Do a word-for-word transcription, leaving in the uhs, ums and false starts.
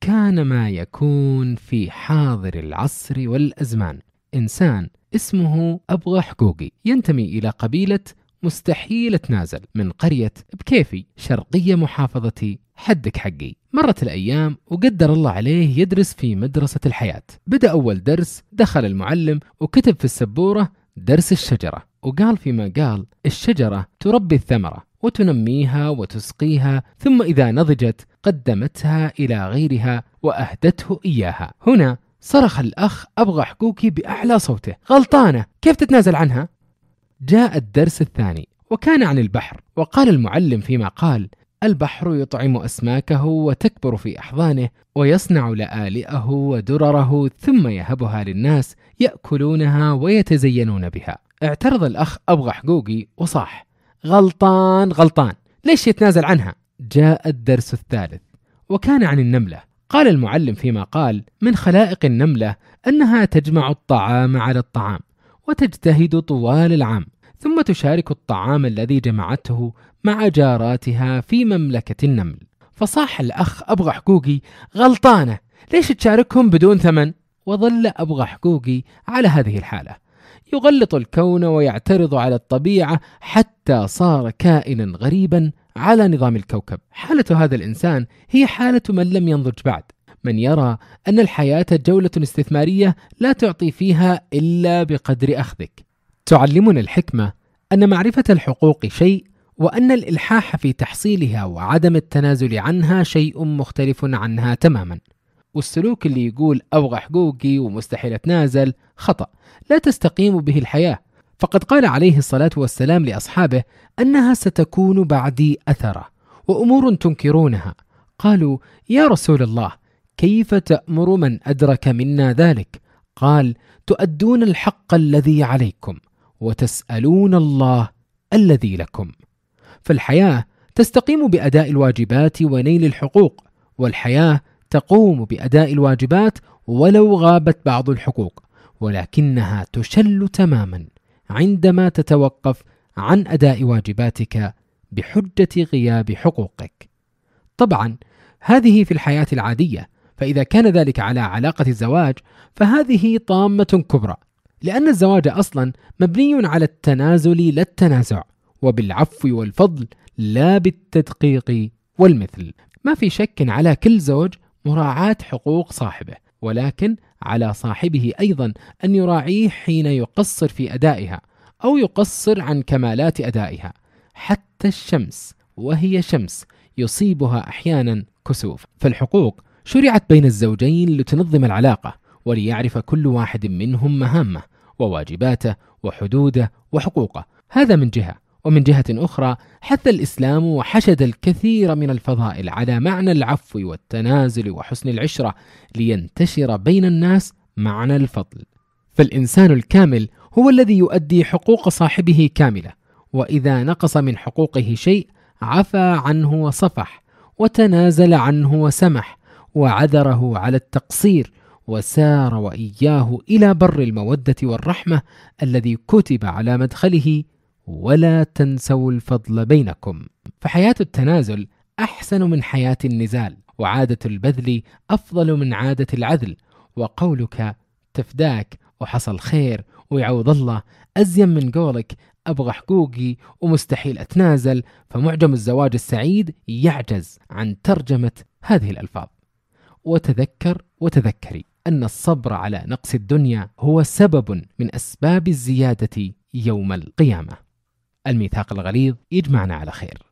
وكان ما يكون في حاضر العصر والأزمان إنسان اسمه أبغى حقوقي، ينتمي إلى قبيلة مستحيل تنازل من قرية بكيفي شرقية محافظة حدك حقي. مرت الأيام وقدر الله عليه يدرس في مدرسة الحياة. بدأ أول درس، دخل المعلم وكتب في السبورة درس الشجرة، وقال فيما قال: الشجرة تربي الثمرة وتنميها وتسقيها، ثم إذا نضجت قدمتها إلى غيرها وأهدته إياها. هنا صرخ الأخ أبغى حقوقي بأعلى صوته: غلطانة، كيف تتنازل عنها؟ جاء الدرس الثاني وكان عن البحر، وقال المعلم فيما قال: البحر يطعم أسماكه وتكبر في أحضانه ويصنع لآلئه ودرره ثم يهبها للناس يأكلونها ويتزينون بها. اعترض الأخ أبغى حقوقي وصاح: غلطان غلطان، ليش يتنازل عنها؟ جاء الدرس الثالث وكان عن النملة. قال المعلم فيما قال: من خلائق النملة أنها تجمع الطعام على الطعام وتجتهد طوال العام، ثم تشارك الطعام الذي جمعته مع جاراتها في مملكة النمل. فصاح الأخ أبغى حقوقي: غلطانة، ليش تشاركهم بدون ثمن؟ وظل أبغى حقوقي على هذه الحالة يغلط الكون ويعترض على الطبيعة حتى صار كائنا غريبا على نظام الكوكب. حالة هذا الإنسان هي حالة من لم ينضج بعد، من يرى أن الحياة جولة استثمارية لا تعطي فيها إلا بقدر أخذك. تعلمنا الحكمة أن معرفة الحقوق شيء، وأن الإلحاح في تحصيلها وعدم التنازل عنها شيء مختلف عنها تماما. والسلوك اللي يقول أبغى حقوقي ومستحيل أتنازل خطأ، لا تستقيم به الحياة. فقد قال عليه الصلاة والسلام لأصحابه أنها ستكون بعدي أثرة وأمور تنكرونها. قالوا: يا رسول الله، كيف تأمر من أدرك منا ذلك؟ قال: تؤدون الحق الذي عليكم وتسألون الله الذي لكم. فالحياة تستقيم بأداء الواجبات ونيل الحقوق، والحياة تقوم بأداء الواجبات ولو غابت بعض الحقوق، ولكنها تشل تماما عندما تتوقف عن أداء واجباتك بحجة غياب حقوقك. طبعا هذه في الحياة العادية، فإذا كان ذلك على علاقة الزواج فهذه طامة كبرى، لأن الزواج أصلا مبني على التنازل لا التنازع، وبالعفو والفضل لا بالتدقيق والمثل. ما في شك على كل زوج مراعاة حقوق صاحبه، ولكن على صاحبه أيضا أن يراعيه حين يقصر في أدائها أو يقصر عن كمالات أدائها. حتى الشمس وهي شمس يصيبها أحيانا كسوف. فالحقوق شرعت بين الزوجين لتنظم العلاقة، وليعرف كل واحد منهم مهامه وواجباته وحدوده وحقوقه. هذا من جهة. ومن جهة أخرى حث الإسلام وحشد الكثير من الفضائل على معنى العفو والتنازل وحسن العشرة، لينتشر بين الناس معنى الفضل. فالإنسان الكامل هو الذي يؤدي حقوق صاحبه كاملة، وإذا نقص من حقوقه شيء عفى عنه وصفح، وتنازل عنه وسمح، وعذره على التقصير، وسار وإياه إلى بر المودة والرحمة الذي كتب على مدخله: ولا تنسوا الفضل بينكم. فحياة التنازل أحسن من حياة النزال، وعادة البذل أفضل من عادة العذل، وقولك تفداك وحصل خير ويعوض الله أزين من قولك أبغى حقوقي ومستحيل أتنازل. فمعجم الزواج السعيد يعجز عن ترجمة هذه الألفاظ. وتذكر وتذكري أن الصبر على نقص الدنيا هو سبب من أسباب الزيادة يوم القيامة. الميثاق الغليظ يجمعنا على خير.